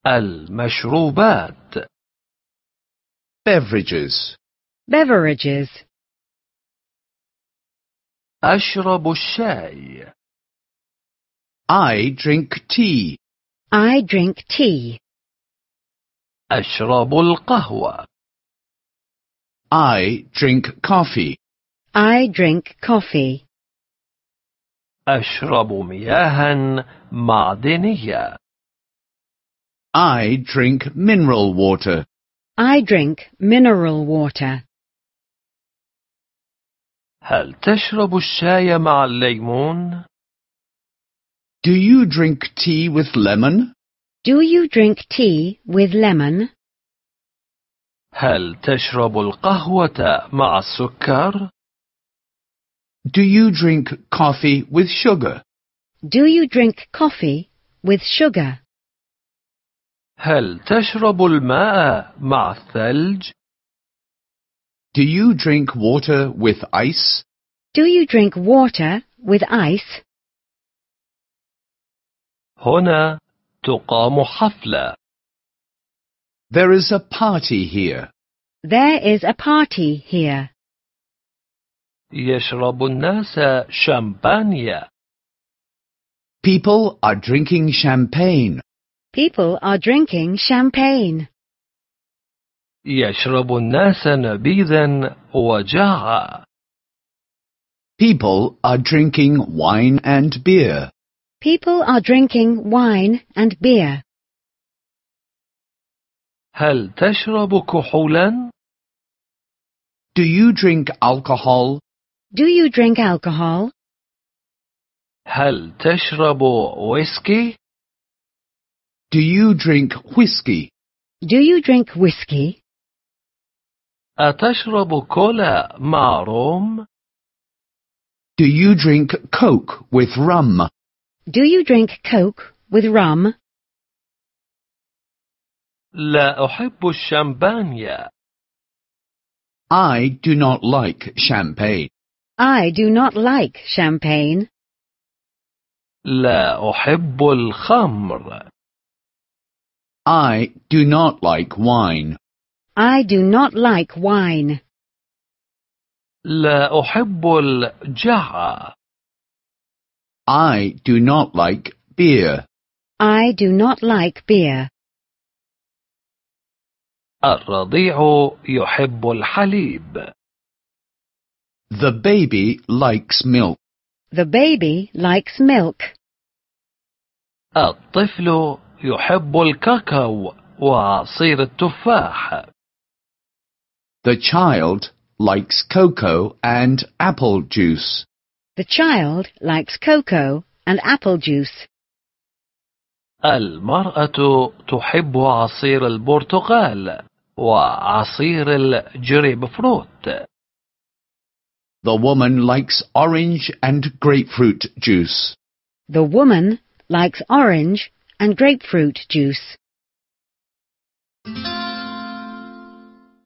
المشروبات. beverages, beverages. أشرب الشاي. I drink tea, I drink tea. أشرب القهوة. I drink coffee, I drink coffee. أشرب مياها معدنية. I drink mineral water, I drink mineral water. هل تشرب الشاي مع الليمون؟ do you drink tea with lemon? Do you drink tea with lemon? هل تشرب القهوة مع السكر؟ Do you drink coffee with sugar? Do you drink coffee with sugar? هل تشرب الماء مع الثلج؟ Do you drink water with ice? Do you drink water with ice? هنا تقام حفلة. There is a party here. There is a party here. يشرب الناس شامبانيا. People are drinking champagne. People are drinking champagne. يشرب الناس نبيذا وجعا. People are drinking wine and beer. People are drinking wine and beer. هل تشرب كحولا؟ Do you drink alcohol? Do you drink alcohol? هل تشرب ويسكي؟ Do you drink whiskey? Do you drink whiskey? أتشرب كولا مع روم؟ Do you drink Coke with rum? Do you drink Coke with rum? لا أحب الشامبانيا. I do not like champagne. I do not like champagne. لا أحب الخمر. I do not like wine. I do not like wine. لا أحب الجعة. I do not like beer. I do not like beer. الرضيع يحب الحليب. The baby likes milk. The baby likes milk. الطفل يحب الكاكاو وعصير التفاح. The child likes cocoa and apple juice. The child likes cocoa and apple juice. المرأة تحب عصير البرتقال وعصير الجريب فروت. The woman likes orange and grapefruit juice. The woman likes orange and grapefruit juice.